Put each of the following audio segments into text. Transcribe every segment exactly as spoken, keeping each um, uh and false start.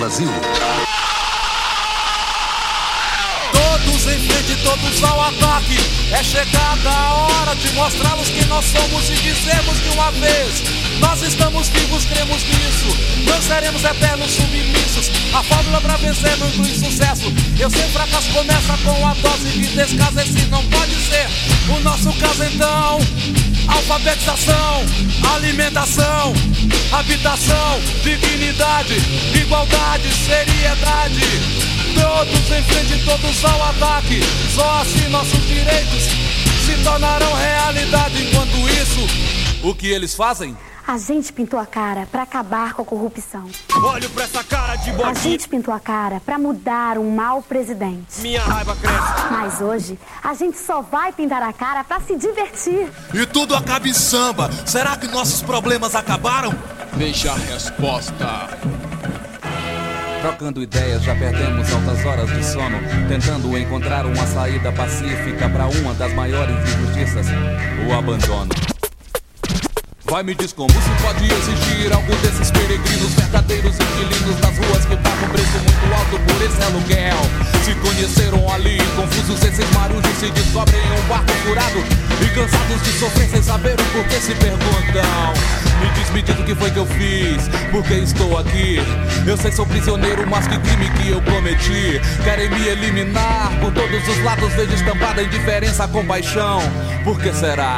Brasil. Todos em frente, todos ao ataque. É chegada a hora de mostrá-los quem nós somos e dizemos de uma vez: nós estamos vivos, cremos nisso. Não seremos eternos submissos. A fórmula pra vencer não inclui sucesso. Eu sei, fracasso começa com a dose de descaso. Esse não pode ser o nosso caso então. Alfabetização, alimentação, habitação, dignidade, igualdade, seriedade. Todos em frente, todos ao ataque. Só assim nossos direitos se tornarão realidade. Enquanto isso, o que eles fazem? A gente pintou a cara pra acabar com a corrupção. Olho pra essa cara de boquinha. A gente pintou a cara pra mudar um mau presidente. Minha raiva cresce. Mas hoje, a gente só vai pintar a cara pra se divertir. E tudo acaba em samba. Será que nossos problemas acabaram? Veja a resposta. Trocando ideias, já perdemos altas horas de sono, tentando encontrar uma saída pacífica para uma das maiores injustiças, o abandono. Vai, me diz como se pode exigir algo desses peregrinos, verdadeiros inquilinos das ruas que pagam preço muito alto por esse aluguel. Se conheceram ali, confusos esses marujos se descobrem em um barco furado e cansados de sofrer sem saber o porquê se perguntam. Me diz, me diz o que foi que eu fiz, porque estou aqui. Eu sei, sou prisioneiro, mas que crime que eu cometi. Querem me eliminar por todos os lados, vejo estampada a indiferença, a compaixão. Por que será?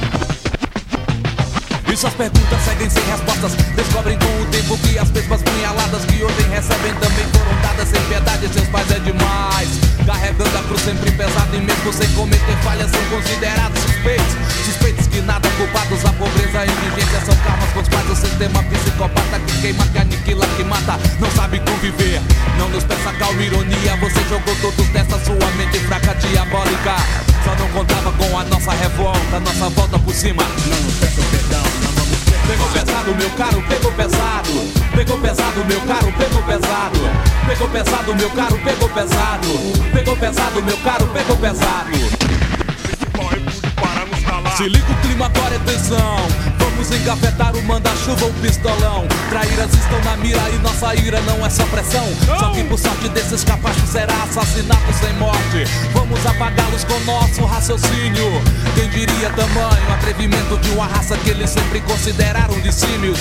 E suas perguntas seguem sem respostas. Descobrem com o tempo que as mesmas punhaladas que hoje recebem também foram dadas sem piedade. Seus pais é demais, carregando a cruz sempre pesada. E mesmo sem cometer falhas são considerados suspeitos. Suspeitos que nada, culpados. A pobreza e a indigência são karmas com os quais o sistema psicopata que queima, que aniquila, que mata, não sabe conviver. Não nos peça calma, ironia. Você jogou todos nessa sua mente fraca, diabólica. Só não contava com a nossa revolta, nossa volta por cima. Não nos peça perdão. Pegou pesado, meu caro, pegou pesado. Pegou pesado, meu caro, pegou pesado. Pegou pesado, meu caro, pegou pesado. Pegou pesado, meu caro, pegou pesado. Se liga o clima, agora é tensão. Vamos engavetar o manda-chuva ou pistolão. Traíras estão na mira e nossa ira não é só pressão. Só que por sorte desses capachos será assassinato sem morte. Vamos apagá-los com nosso raciocínio. Quem diria tamanho atrevimento de uma raça que eles sempre consideraram de símios.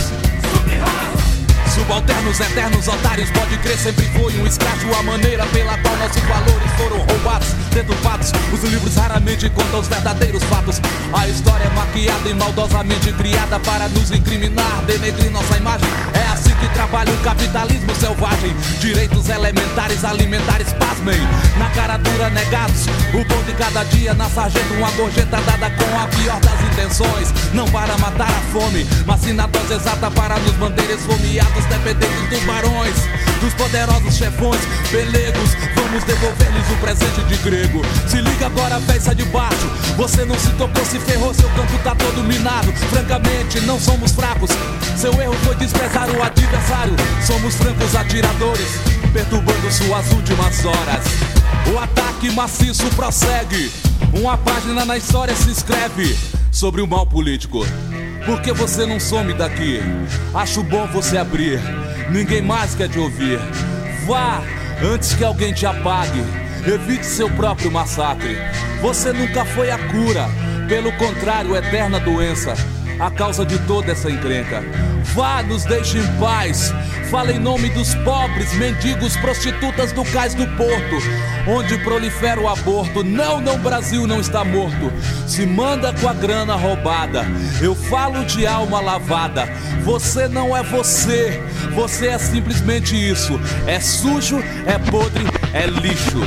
Subalternos, eternos, otários, pode crer, sempre foi um escracho a maneira pela qual nossos valores foram roubados, deturpados. Os livros raramente contam os verdadeiros fatos. A história é maquiada e maldosamente criada para nos incriminar, denegrir nossa imagem. É assim que trabalha o capitalismo selvagem. Direitos elementares, alimentares, pasmem, na cara dura negados. O pão de cada dia na sarjeta, uma gorjeta dada com a pior das intenções. Não para matar a fome, mas sim na dose exata para nos manter esfomeados, dependentes dos barões, dos poderosos chefões, pelegos. Vamos devolver-lhes o presente de grego. Se liga agora, véi, sai de baixo. Você não se tocou, se ferrou, seu campo tá todo minado. Francamente, não somos fracos. Seu erro foi desprezar o adversário. Somos francos atiradores, perturbando suas últimas horas. O ataque maciço prossegue. Uma página na história se escreve sobre o mal político. Por que você não some daqui? Acho bom você abrir, ninguém mais quer te ouvir. Vá, antes que alguém te apague. Evite seu próprio massacre. Você nunca foi a cura, pelo contrário, eterna doença, a causa de toda essa encrenca. Vá, nos deixe em paz. Fala em nome dos pobres, mendigos, prostitutas do cais do porto, onde prolifera o aborto. Não, não, Brasil não está morto. Se manda com a grana roubada. Eu falo de alma lavada. Você não é você. Você é simplesmente isso. É sujo, é podre, é lixo.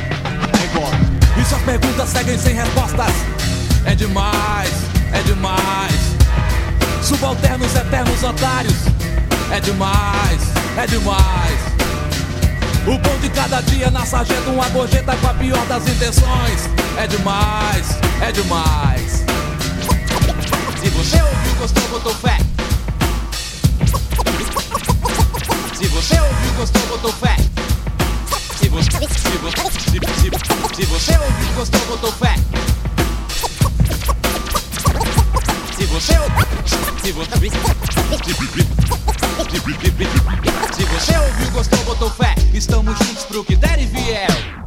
E suas perguntas seguem sem respostas. É demais, é demais. Subalternos, eternos otários. É demais, é demais. O pão de cada dia na sarjeta, uma gorjeta com a pior das intenções. É demais, é demais. Se você ouviu, gostou, botou fé. Se você ouviu, gostou, botou fé. Se você, se você, se, se, se você ouviu, gostou, botou fé. Se você ouviu, se você, se você ouviu, gostou, botou fé. Estamos juntos pro que der e vier.